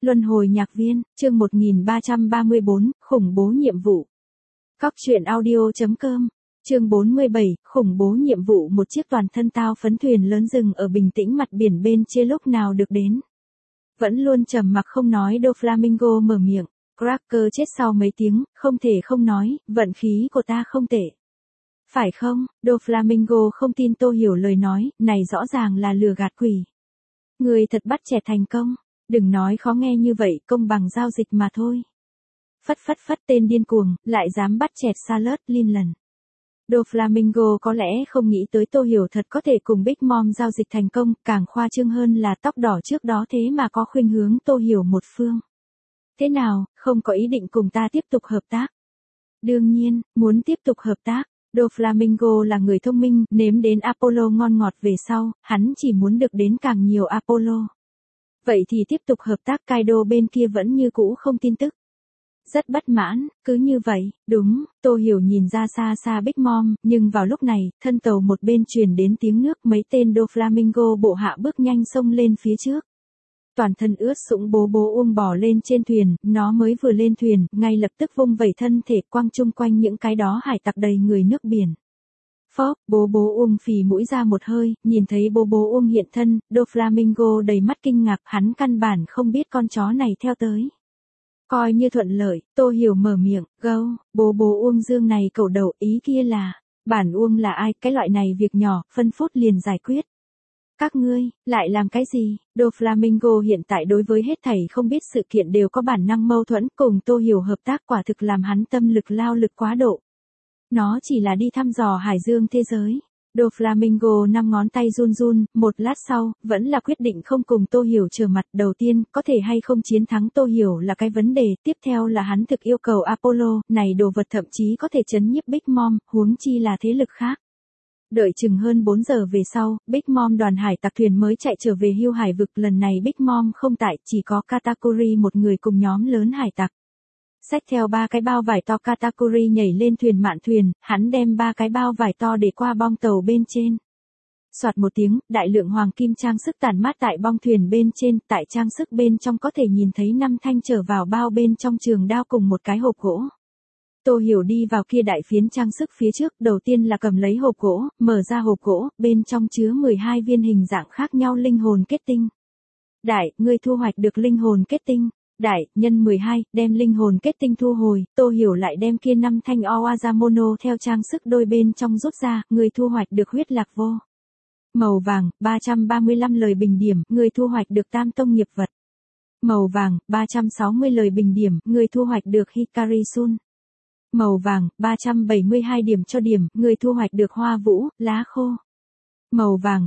Luân hồi nhạc viên, chương 1334, khủng bố nhiệm vụ. Cóc truyện audio.com, chương 47, khủng bố nhiệm vụ. Một chiếc toàn thân tao phấn thuyền lớn dừng ở bình tĩnh mặt biển bên chia lúc nào được đến. Vẫn luôn trầm mặc không nói Doflamingo mở miệng, Cracker chết sau mấy tiếng, không thể không nói, vận khí của ta không tệ. Phải không? Doflamingo không tin Tô Hiểu lời nói, này rõ ràng là lừa gạt quỷ. Người thật bắt trẻ thành công. Đừng nói khó nghe như vậy, công bằng giao dịch mà thôi. Phất tên điên cuồng, lại dám bắt chẹt Salad Linland. Doflamingo có lẽ không nghĩ tới Tô Hiểu thật có thể cùng Big Mom giao dịch thành công, càng khoa trương hơn là tóc đỏ trước đó thế mà có khuynh hướng Tô Hiểu một phương. Thế nào, không có ý định cùng ta tiếp tục hợp tác? Đương nhiên, muốn tiếp tục hợp tác. Doflamingo là người thông minh, nếm đến Apollo ngon ngọt về sau, hắn chỉ muốn được đến càng nhiều Apollo. Vậy thì tiếp tục hợp tác. Kaido bên kia vẫn như cũ không tin tức. Rất bất mãn, cứ như vậy, đúng, Tô Hiểu nhìn ra xa xa Big Mom, nhưng vào lúc này, thân tàu một bên truyền đến tiếng nước, mấy tên Doflamingo bộ hạ bước nhanh xông lên phía trước. Toàn thân ướt sũng bố Uông bò lên trên thuyền, nó mới vừa lên thuyền, ngay lập tức vung vẩy thân thể quăng chung quanh những cái đó hải tặc đầy người nước biển. Phóp, bố Uông phì mũi ra một hơi, nhìn thấy bố Uông hiện thân, Doflamingo đầy mắt kinh ngạc, hắn căn bản không biết con chó này theo tới. Coi như thuận lợi, Tô Hiểu mở miệng, gâu, bố Uông dương này cẩu đầu, ý kia là, bản Uông là ai, cái loại này việc nhỏ, phân phút liền giải quyết. Các ngươi, lại làm cái gì? Doflamingo hiện tại đối với hết thảy không biết sự kiện đều có bản năng mâu thuẫn, cùng Tô Hiểu hợp tác quả thực làm hắn tâm lực lao lực quá độ. Nó chỉ là đi thăm dò hải dương thế giới. Doflamingo 5 ngón tay run, một lát sau, vẫn là quyết định không cùng Tô Hiểu trở mặt. Đầu tiên, có thể hay không chiến thắng Tô Hiểu là cái vấn đề, tiếp theo là hắn thực yêu cầu Apollo, này đồ vật thậm chí có thể chấn nhiếp Big Mom, huống chi là thế lực khác. Đợi chừng hơn 4 giờ về sau, Big Mom đoàn hải tặc thuyền mới chạy trở về Hưu Hải vực. Lần này Big Mom không tại, chỉ có Katakuri một người cùng nhóm lớn hải tặc. Xách theo 3 cái bao vải to, Katakuri nhảy lên thuyền mạn thuyền, hắn đem 3 cái bao vải to để qua bong tàu bên trên. Soạt một tiếng, đại lượng hoàng kim trang sức tản mát tại bong thuyền bên trên, tại trang sức bên trong có thể nhìn thấy 5 thanh trở vào bao bên trong trường đao cùng một cái hộp gỗ. Tô Hiểu đi vào kia đại phiến trang sức phía trước, đầu tiên là cầm lấy hộp gỗ, mở ra hộp gỗ, bên trong chứa 12 viên hình dạng khác nhau linh hồn kết tinh. Đại, ngươi thu hoạch được linh hồn kết tinh. Đại, nhân 12, đem linh hồn kết tinh thu hồi, Tô Hiểu lại đem kia 5 thanh Owazamono theo trang sức đôi bên trong rút ra, người thu hoạch được huyết lạc vô. Màu vàng, 335 lời bình điểm, người thu hoạch được tam tông nghiệp vật. Màu vàng, 360 lời bình điểm, người thu hoạch được Hikari Sun. Màu vàng, 372 điểm cho điểm, người thu hoạch được hoa vũ, lá khô. Màu vàng,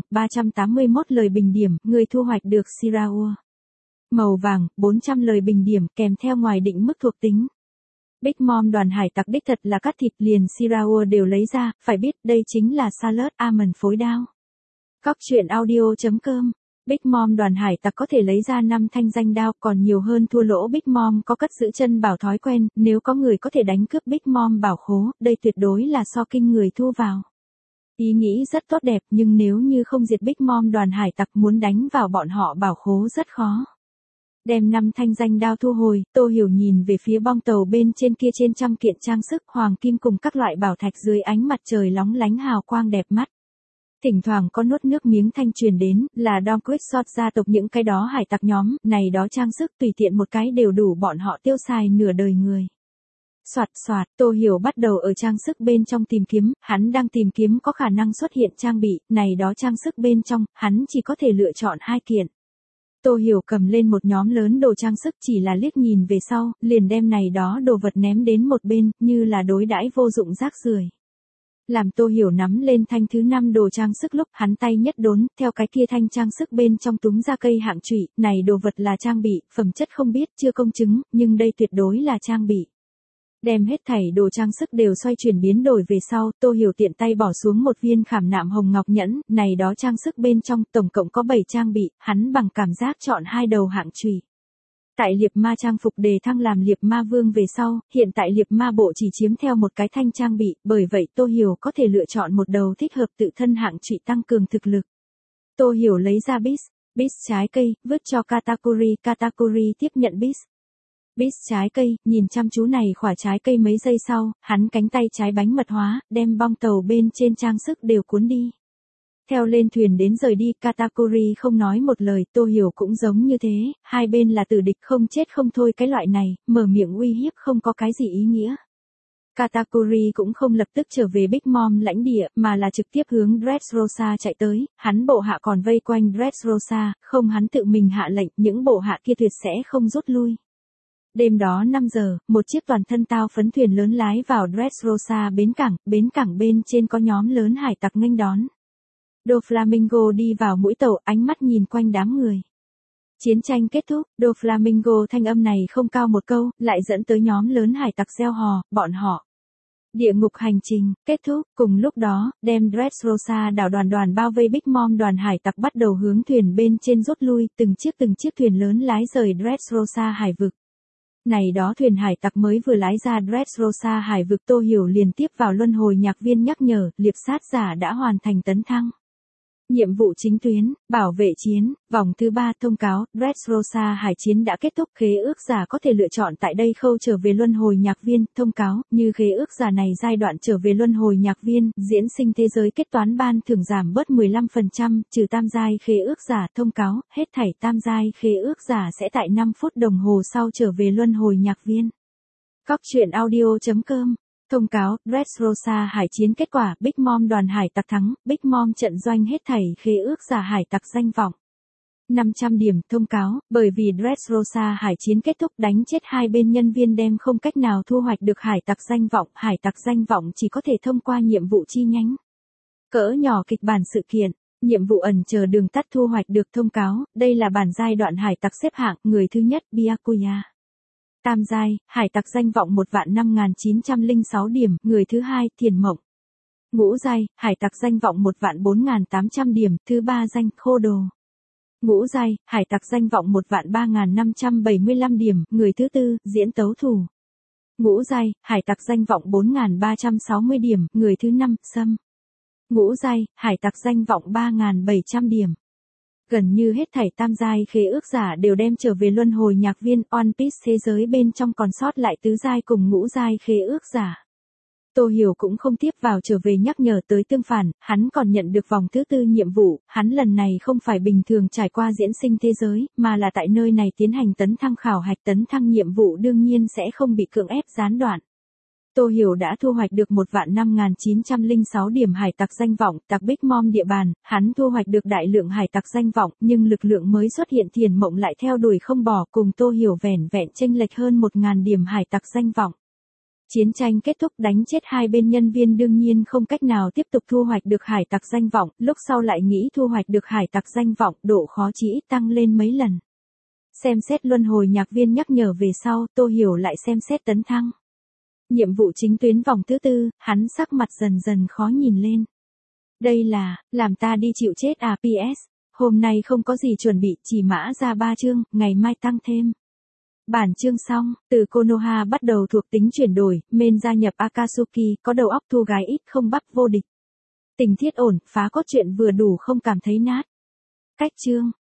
381 lời bình điểm, người thu hoạch được Shiraua. Màu vàng, 400 lời bình điểm kèm theo ngoài định mức thuộc tính. Big Mom đoàn hải tặc đích thật là cắt thịt liền Shiraua đều lấy ra, phải biết đây chính là Salad Almond phối đao. Cóc truyện audio.com, Big Mom đoàn hải tặc có thể lấy ra 5 thanh danh đao, còn nhiều hơn thua lỗ. Big Mom có cất giữ chân bảo thói quen, nếu có người có thể đánh cướp Big Mom bảo khố, đây tuyệt đối là so kinh người thu vào. Ý nghĩ rất tốt đẹp, nhưng nếu như không diệt Big Mom đoàn hải tặc muốn đánh vào bọn họ bảo khố rất khó. Đem 5 thanh danh đao thu hồi, Tô Hiểu nhìn về phía bong tàu bên trên kia, trên trăm kiện trang sức hoàng kim cùng các loại bảo thạch dưới ánh mặt trời lóng lánh hào quang đẹp mắt. Thỉnh thoảng có nuốt nước miếng thanh truyền đến, là Dom Quixote gia tộc những cái đó hải tặc nhóm, này đó trang sức tùy tiện một cái đều đủ bọn họ tiêu xài nửa đời người. Soạt, Tô Hiểu bắt đầu ở trang sức bên trong tìm kiếm, hắn đang tìm kiếm có khả năng xuất hiện trang bị, này đó trang sức bên trong, hắn chỉ có thể lựa chọn 2 kiện. Tô Hiểu cầm lên một nhóm lớn đồ trang sức, chỉ là liếc nhìn về sau, liền đem này đó đồ vật ném đến một bên, như là đối đãi vô dụng rác rưởi. Làm Tô Hiểu nắm lên thanh thứ 5 đồ trang sức lúc, hắn tay nhất đốn, theo cái kia thanh trang sức bên trong túm ra cây hạng chủy, này đồ vật là trang bị, phẩm chất không biết, chưa công chứng, nhưng đây tuyệt đối là trang bị. Đem hết thảy đồ trang sức đều xoay chuyển biến đổi về sau, Tô Hiểu tiện tay bỏ xuống một viên khảm nạm hồng ngọc nhẫn, này đó trang sức bên trong, tổng cộng có 7 trang bị, hắn bằng cảm giác chọn 2 đầu hạng chủy. Tại liệp ma trang phục đề thăng làm liệp ma vương về sau, hiện tại liệp ma bộ chỉ chiếm theo một cái thanh trang bị, bởi vậy Tô Hiểu có thể lựa chọn một đầu thích hợp tự thân hạng chủy tăng cường thực lực. Tô Hiểu lấy ra Beast trái cây, vứt cho Katakuri, Katakuri tiếp nhận Beast. Beast trái cây, nhìn chăm chú này khỏa trái cây mấy giây sau, hắn cánh tay trái bánh mật hóa, đem bong tàu bên trên trang sức đều cuốn đi. Theo lên thuyền đến rời đi, Katakuri không nói một lời, Tô Hiểu cũng giống như thế, hai bên là tử địch không chết không thôi cái loại này, mở miệng uy hiếp không có cái gì ý nghĩa. Katakuri cũng không lập tức trở về Big Mom lãnh địa, mà là trực tiếp hướng Dressrosa chạy tới, hắn bộ hạ còn vây quanh Dressrosa, không hắn tự mình hạ lệnh, những bộ hạ kia tuyệt sẽ không rút lui. Đêm đó 5 giờ, một chiếc toàn thân tao phấn thuyền lớn lái vào Dressrosa bến cảng bên trên có nhóm lớn hải tặc nghênh đón. Doflamingo đi vào mũi tàu, ánh mắt nhìn quanh đám người. Chiến tranh kết thúc, Doflamingo thanh âm này không cao một câu, lại dẫn tới nhóm lớn hải tặc reo hò, bọn họ. Địa ngục hành trình, kết thúc, cùng lúc đó, đem Dressrosa đảo đoàn bao vây Big Mom đoàn hải tặc bắt đầu hướng thuyền bên trên rút lui, từng chiếc thuyền lớn lái rời Dressrosa hải vực. Này đó thuyền hải tặc mới vừa lái ra Dressrosa hải vực Tô Hiểu liền tiếp vào luân hồi nhạc viên nhắc nhở, liệp sát giả đã hoàn thành tấn thăng. Nhiệm vụ chính tuyến, bảo vệ chiến, vòng thứ 3 thông cáo, Dressrosa hải chiến đã kết thúc, khế ước giả có thể lựa chọn tại đây khâu trở về luân hồi nhạc viên, thông cáo, như khế ước giả này giai đoạn trở về luân hồi nhạc viên, diễn sinh thế giới kết toán ban thưởng giảm bớt 15%, trừ tam giai khế ước giả, thông cáo, hết thảy tam giai khế ước giả sẽ tại 5 phút đồng hồ sau trở về luân hồi nhạc viên. Coctruyện.audio.com Thông cáo, Dressrosa hải chiến kết quả, Big Mom đoàn hải tặc thắng, Big Mom trận doanh hết thảy khế ước giả hải tặc danh vọng. 500 điểm, thông cáo, bởi vì Dressrosa hải chiến kết thúc đánh chết hai bên nhân viên đem không cách nào thu hoạch được hải tặc danh vọng chỉ có thể thông qua nhiệm vụ chi nhánh. Cỡ nhỏ kịch bản sự kiện, nhiệm vụ ẩn chờ đường tắt thu hoạch được thông cáo, đây là bản giai đoạn hải tặc xếp hạng, người thứ nhất, Byakuya. Tam giai, hải tặc danh vọng 1.5906 điểm, người thứ hai, Thiền Mộng. Ngũ giai, hải tặc danh vọng 1.4800 điểm, thứ ba danh, Khô Đồ. Ngũ giai, hải tặc danh vọng 1.3575 điểm, người thứ tư, Diễn Tấu Thủ. Ngũ giai, hải tặc danh vọng 4.360 điểm, người thứ năm, Sâm. Ngũ giai, hải tặc danh vọng 3.700 điểm. Gần như hết thảy tam giai khế ước giả đều đem trở về luân hồi nhạc viên, One Piece thế giới bên trong còn sót lại tứ giai cùng ngũ giai khế ước giả. Tô Hiểu cũng không tiếp vào trở về nhắc nhở tới tương phản, hắn còn nhận được vòng thứ tư nhiệm vụ, hắn lần này không phải bình thường trải qua diễn sinh thế giới, mà là tại nơi này tiến hành tấn thăng khảo hạch, tấn thăng nhiệm vụ đương nhiên sẽ không bị cưỡng ép gián đoạn. Tô Hiểu đã thu hoạch được 1.5906 điểm hải tặc danh vọng, tặc Big Mom địa bàn, hắn thu hoạch được đại lượng hải tặc danh vọng, nhưng lực lượng mới xuất hiện Thiền Mộng lại theo đuổi không bỏ, cùng Tô Hiểu vẻn vẹn chênh lệch hơn 1.000 điểm hải tặc danh vọng. Chiến tranh kết thúc đánh chết hai bên nhân viên đương nhiên không cách nào tiếp tục thu hoạch được hải tặc danh vọng, lúc sau lại nghĩ thu hoạch được hải tặc danh vọng, độ khó chỉ ít tăng lên mấy lần. Xem xét luân hồi nhạc viên nhắc nhở về sau, Tô Hiểu lại xem xét tấn thăng. Nhiệm vụ chính tuyến vòng thứ tư, hắn sắc mặt dần dần khó nhìn lên. Đây là, làm ta đi chịu chết à PS, hôm nay không có gì chuẩn bị, chỉ mã ra 3 chương, ngày mai tăng thêm. Bản chương xong, từ Konoha bắt đầu thuộc tính chuyển đổi, men gia nhập Akatsuki, có đầu óc thu gái ít không bắp vô địch. Tình thiết ổn, phá cốt truyện vừa đủ không cảm thấy nát. Cách chương.